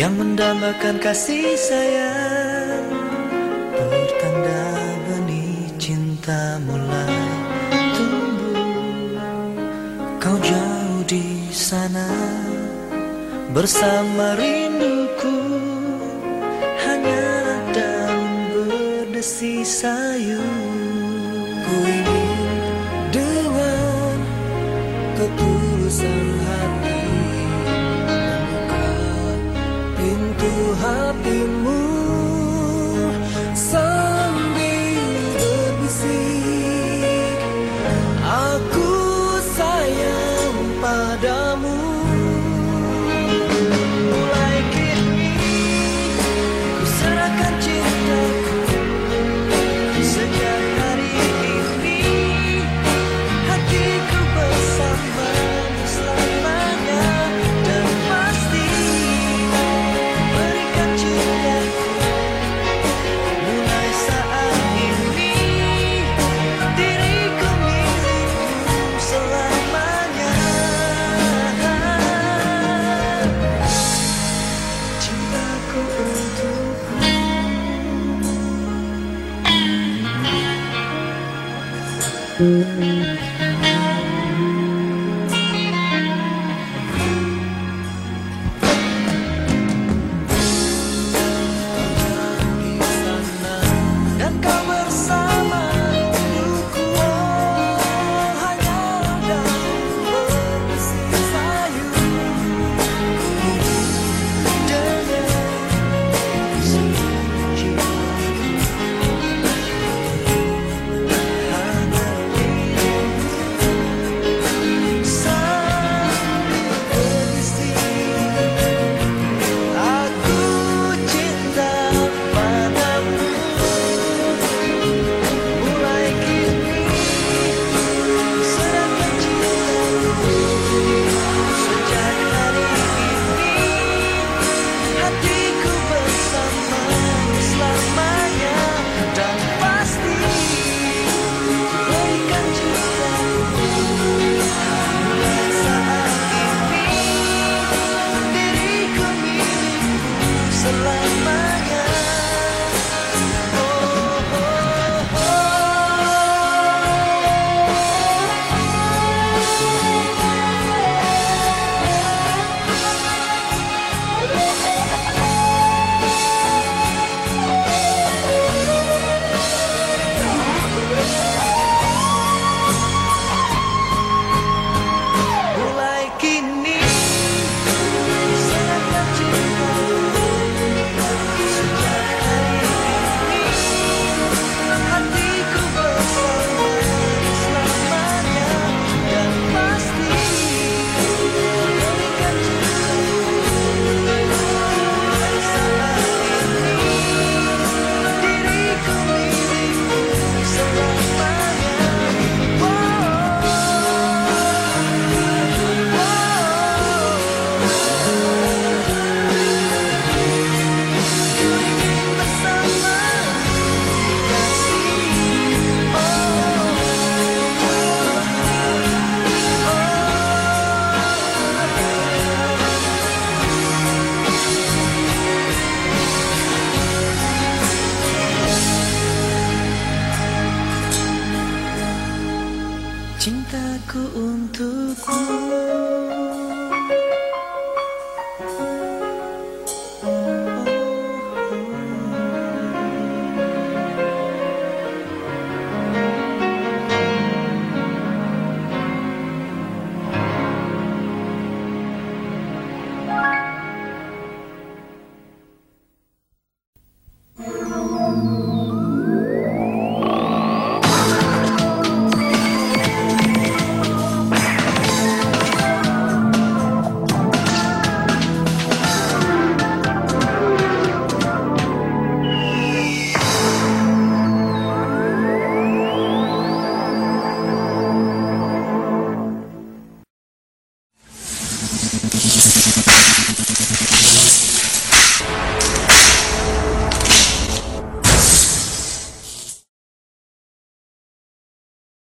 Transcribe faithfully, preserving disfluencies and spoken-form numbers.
yang mendambakan kasih sayang, pertanda benih cinta mulai tumbuh. Kau jauh di sana bersama rinduku, hanya daun berdesi sayu. Ku ingin dengan ketulusan hati membuka pintu hatimu sambil berbisik, aku sayang padamu. Mulai kini ku serahkan cintaku, sejak hari ini hatiku bersamamu selamanya, dan pasti berikan cintaku. Mulai saat ini diriku milikmu selamanya. Cintaku untukmu. Dan kau bersama rinduku, oh, hanya daun berbesi sayu. Dengan senyum cintaku, hanya dirimu sambil berbisik, aku cinta padamu. Mulai kini serahkan cintaku, sejak hari ini hatiku bersamamu selamanya, dan pasti berikan cintaku. Mulai saat ini diriku milikmu selamanya. Oh, oh, oh. Mulai kini serahkan cintaku, sejak hari ini hatiku bersamamu selamanya, dan pasti berikan cintaku. Mulai saat ini diriku milikmu selamanya. Oh, cintaku untukmu.